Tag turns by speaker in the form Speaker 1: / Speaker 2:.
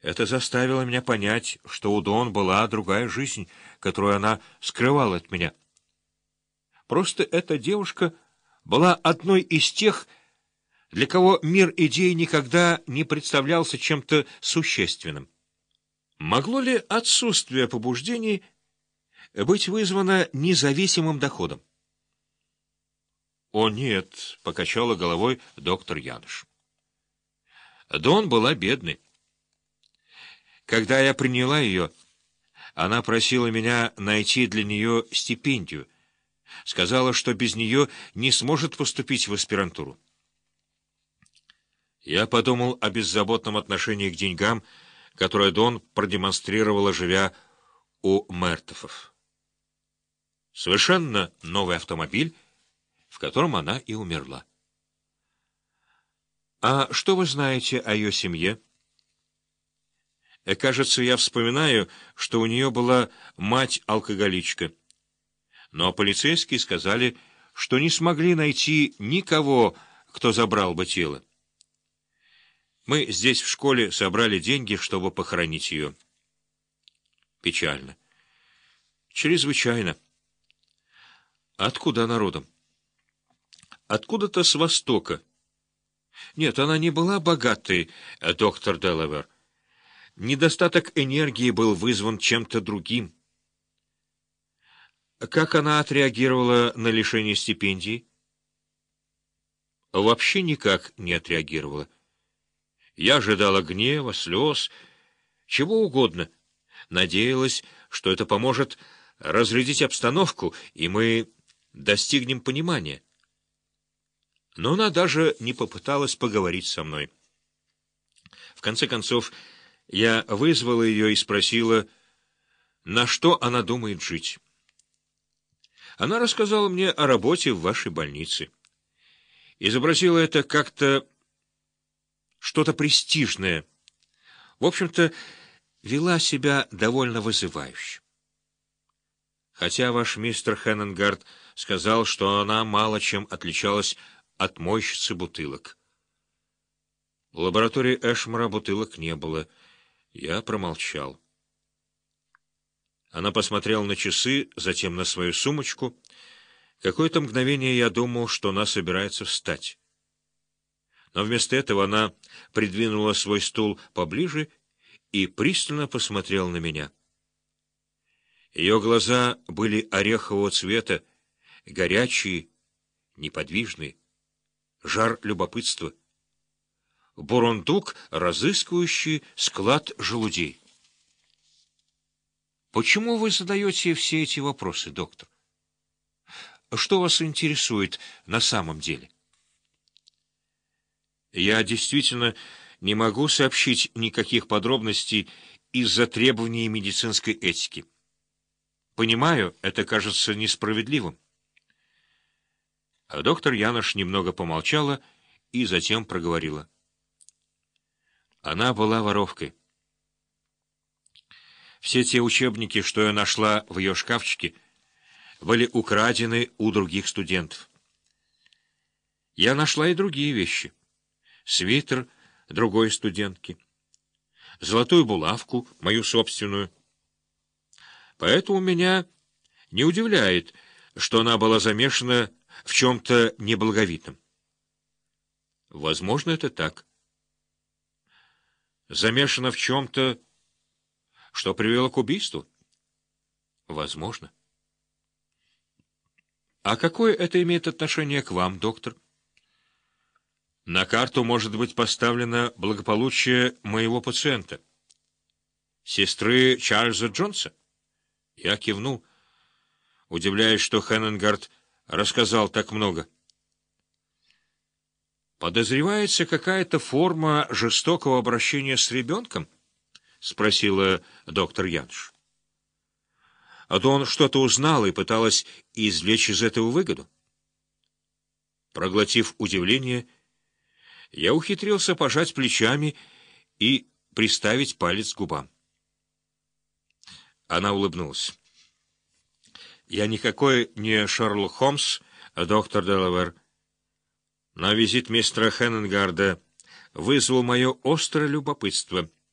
Speaker 1: Это заставило меня понять, что у Дон была другая жизнь, которую она скрывала от меня. Просто эта девушка была одной из тех, для кого мир идей никогда не представлялся чем-то существенным. Могло ли отсутствие побуждений быть вызвано независимым доходом? «О, нет», — покачала головой доктор Яныш. Дон была бедной. Когда я приняла ее, она просила меня найти для нее стипендию. Сказала, что без нее не сможет поступить в аспирантуру. Я подумал о беззаботном отношении к деньгам, которое Дон продемонстрировала, живя у Мертофов. Совершенно новый автомобиль, в котором она и умерла. А что вы знаете о ее семье? Кажется, я вспоминаю, что у нее была мать-алкоголичка. Но полицейские сказали, что не смогли найти никого, кто забрал бы тело. Мы здесь в школе собрали деньги, чтобы похоронить ее. Печально. Чрезвычайно. Откуда она родом? Откуда-то с Востока. Нет, она не была богатой, доктор Делавер. Недостаток энергии был вызван чем-то другим. Как она отреагировала на лишение стипендии? Вообще никак не отреагировала. Я ожидала гнева, слез, чего угодно. Надеялась, что это поможет разрядить обстановку, и мы достигнем понимания. Но она даже не попыталась поговорить со мной. В конце концов, я вызвала ее и спросила, на что она думает жить. Она рассказала мне о работе в вашей больнице. Изобразила это как-то что-то престижное. В общем-то, вела себя довольно вызывающе. Хотя ваш мистер Хенненгард сказал, что она мало чем отличалась от мойщицы бутылок. В лаборатории Эшмара бутылок не было. Я промолчал. Она посмотрела на часы, затем на свою сумочку. Какое-то мгновение я думал, что она собирается встать. Но вместо этого она придвинула свой стул поближе и пристально посмотрела на меня. Ее глаза были орехового цвета, горячие, неподвижные, жар любопытства. Бурундук, разыскивающий склад желудей. Почему вы задаете все эти вопросы, доктор? Что вас интересует на самом деле? Я действительно не могу сообщить никаких подробностей из-за требований медицинской этики. Понимаю, это кажется несправедливым. А доктор Яныш немного помолчала и затем проговорила. Она была воровкой. Все те учебники, что я нашла в ее шкафчике, были украдены у других студентов. Я нашла и другие вещи. Свитер другой студентки, золотую булавку, мою собственную. Поэтому меня не удивляет, что она была замешана в чем-то неблаговидном. Возможно, это так. Замешана в чем-то, что привело к убийству? Возможно. А какое это имеет отношение к вам, доктор? На карту может быть поставлено благополучие моего пациента. Сестры Чарльза Джонса? Я кивнул, удивляясь, что Хенненгард рассказал так много. «Подозревается какая-то форма жестокого обращения с ребенком?» — спросила доктор Янш. А то он что-то узнал и пыталась извлечь из этого выгоду. Проглотив удивление, я ухитрился пожать плечами и приставить палец к губам. Она улыбнулась. «Я никакой не Шерлок Холмс, доктор Делавер, но визит мистера Хенненгарда вызвал мое острое любопытство».